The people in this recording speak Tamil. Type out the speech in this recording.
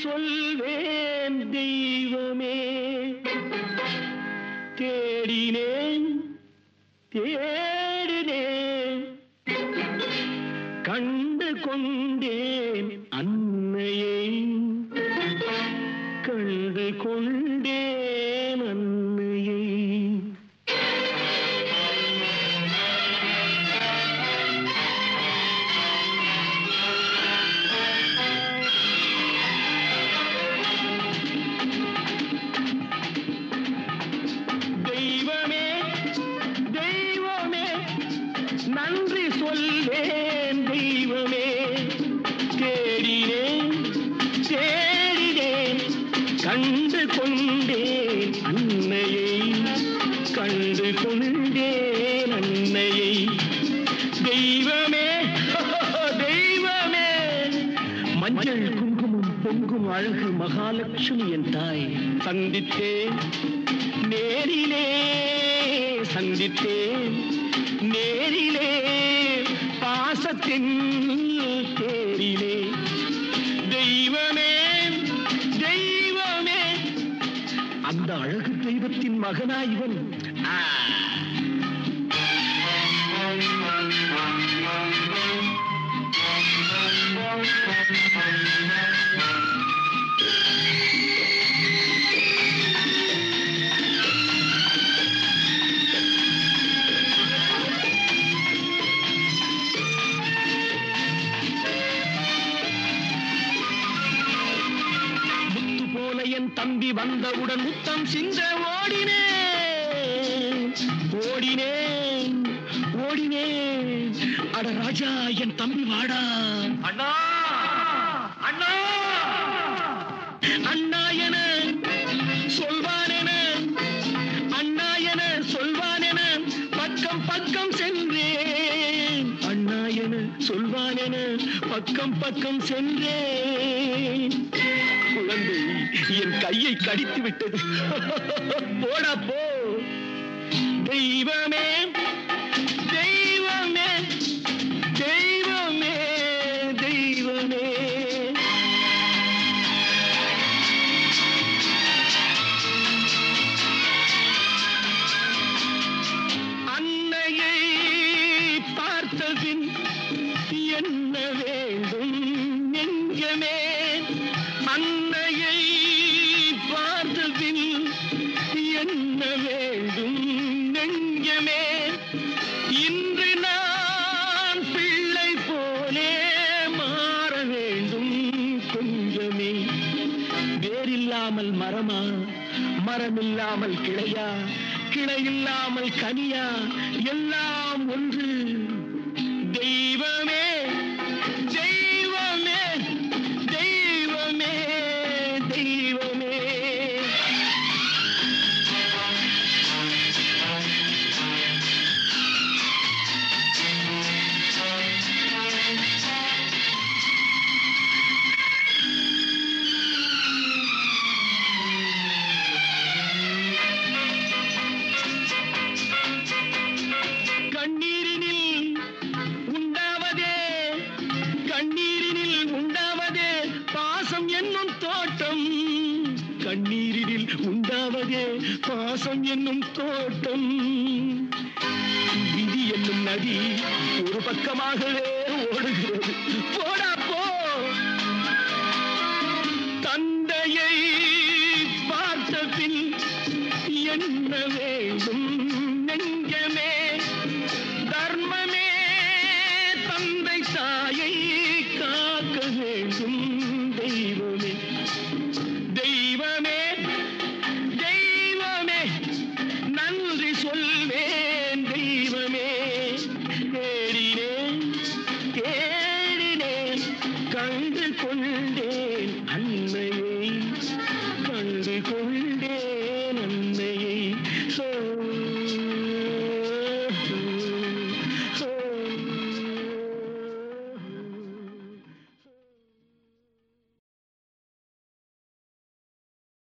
சொல்வேன் தெய்வமே. தேடினேன் தேடினேன் கண்டு கொண்டேன் அன்னையை, கண்டு கொண்டேன் அன்னையை. தெய்வமே தெய்வமே நன்றி சொல்வேன் தெய்வமே. தேடினேன் தேடினேன் கண்டு கொண்டேன் அன்னையை, கண்டு கொண்டேன் அன்னையை. தெய்வமே தெய்வமே மஞ்சள் குங்குமம் பொங்கும் அழகு மகாலட்சுமி என் தாய். சந்தித்தேன் நேரிலே, சந்தித்தேன் நேரிலே, பாசத்தின் தேரிலே. தெய்வமே தெய்வமே அந்த அழகு தெய்வத்தின் மகனா இவன். என் தம்பி வந்தவுடன் முத்தம் சிந்த ஓடினேன் ஓடினேன் ஓடினேன். அட ராஜா என் தம்பி வாடா. அண்ணா அண்ணா அண்ணா என சொல்வானென, அண்ணா என சொல்வானென பக்கம் பக்கம் சென்றேன். அண்ணா என சொல்வானென பக்கம் பக்கம் சென்றேன். குழந்தை என் கையை கடித்து விட்டது. போடா போ. தெய்வமே தெய்வமே தெய்வமே தெய்வமே. அன்னையை பார்த்தபின் என்ன வேண்டும் நெஞ்சமே, அன்னையை பார்த்தபின் என்ன வேண்டும் நெஞ்சமே. இன்று நான் பிள்ளை போலே மாற வேண்டும் கொஞ்சமே. வேரில்லாமல் மரமா, மரமில்லாமல் கிளையா, கிளையில்லாமல் கனியா, எல்லாம் ஒன்று. தெய்வமே தெய்வமே தெய்வமே தெய்வமே. கண்ணீரினில் உண்டாவதே, கண்ணீரினில் உண்டாவதே பாசம் என்னும் தோட்டம். கண்ணீரினில் உண்டாவதே பாசம் என்னும் தோட்டம். விதி என்னும் நதி ஒரு பக்கமாகவே ஓடுகிறது. போடா போ. தந்தையை பார்த்த பின் என்ன வேண்டும் நெஞ்சமே. தர்மமே தந்தை தாயை காக்க வேண்டும். தெய்வமே தெய்வமே தெய்வமே நன்றி சொல்வேன் தெய்வமே. தேடினேன் தேடினேன் கண்டு கொண்டேன் அன்னையை, கண்டு கொண்டேன்